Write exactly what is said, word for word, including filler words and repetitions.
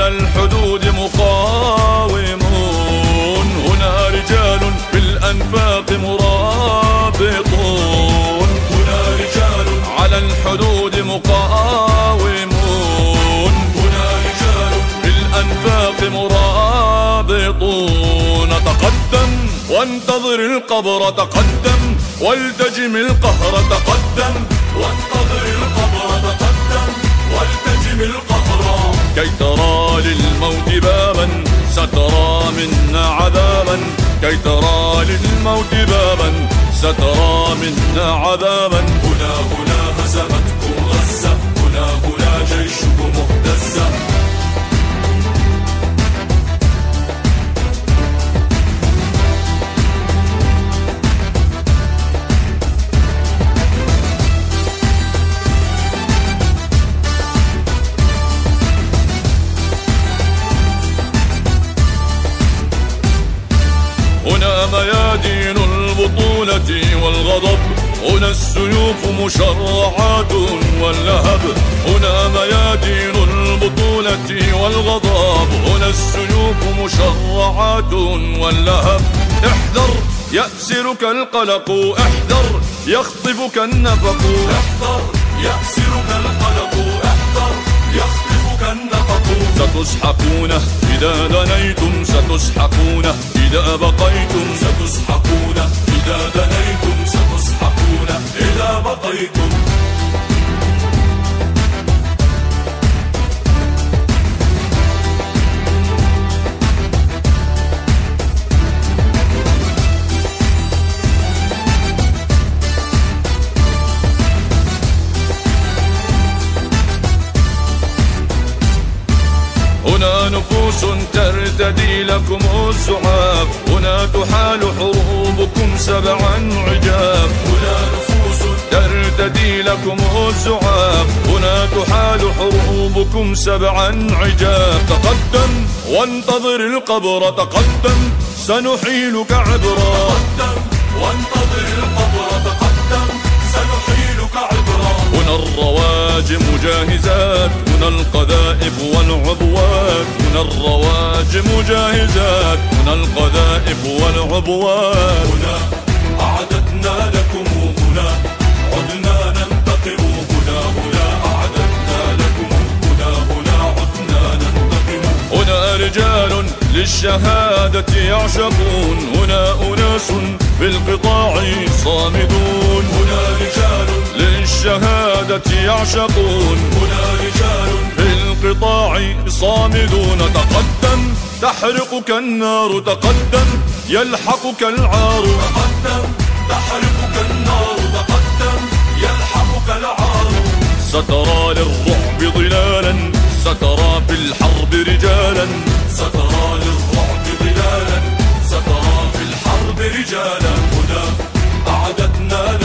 الحدود مقاومون، هنا رجال في الأنفاق مرابطون، هنا رجال على الحدود مقاومون، هنا رجال في الأنفاق مرابطون. تقدم وانتظر القبر، تقدم والتجم القهر، تقدم وانتظر القبر، تقدم والتجم القهر. كي ترى للموت بابا سترى منا عذابا، كي ترى للموت بابا سترى منا عذابا. هنا هنا هزمتكم غزة، هنا هنا جيشكم مهتزة. هنا ميادين البطولة والغضب، هنا السيوف مشرعات واللهب، هنا ميادين البطولة والغضب، هنا السيوف مشرعات واللهب. احذر يأسرك القلق، احذر يخطفك النفق، احذر يأسرك القلق، احذر يخطفك النفق. ستسحقون إذا دنيتم، ستسحقون إذا بقيتم، ستسحقون إذا دنيتم، ستسحقون إذا بقيتم. هنا نفوس ترتدي لكم الزعاف، هنا تحال حروبكم سبعا عجاف، هنا نفوس ترتدي لكم الزعاف، هنا تحال حروبكم سبعا عجاف. تقدم وانتظر القبر، تقدم سنحيلك عبرا، تقدم وانتظر القبر، تقدم سنحيلك عبرا. هنا الرواجم جاهزات، هنا القذائف والعبوات، هنا الرواجم جاهزات، هنا القذائف والعبوات. هنا أعددنا لكم، هنا عدنا ننتقم، هنا هنا أعددنا لكم، هنا هنا عدنا ننتقم. هنا رجال للشهادة يعشقون، هنا أناس في القطاع صامدون، هنا رجال للشهادة يعشقون، هنا رجال في القطاع صامدون. تقدم تحرقك النار، تقدم يلحقك العار، تقدم تحرقك النار، تقدم يلحقك العار. سترى للرعب ظلالا، سترى في الحرب رجالا، سترى للرعب ظلالا، سترى في الحرب رجالا. هنا أعددنا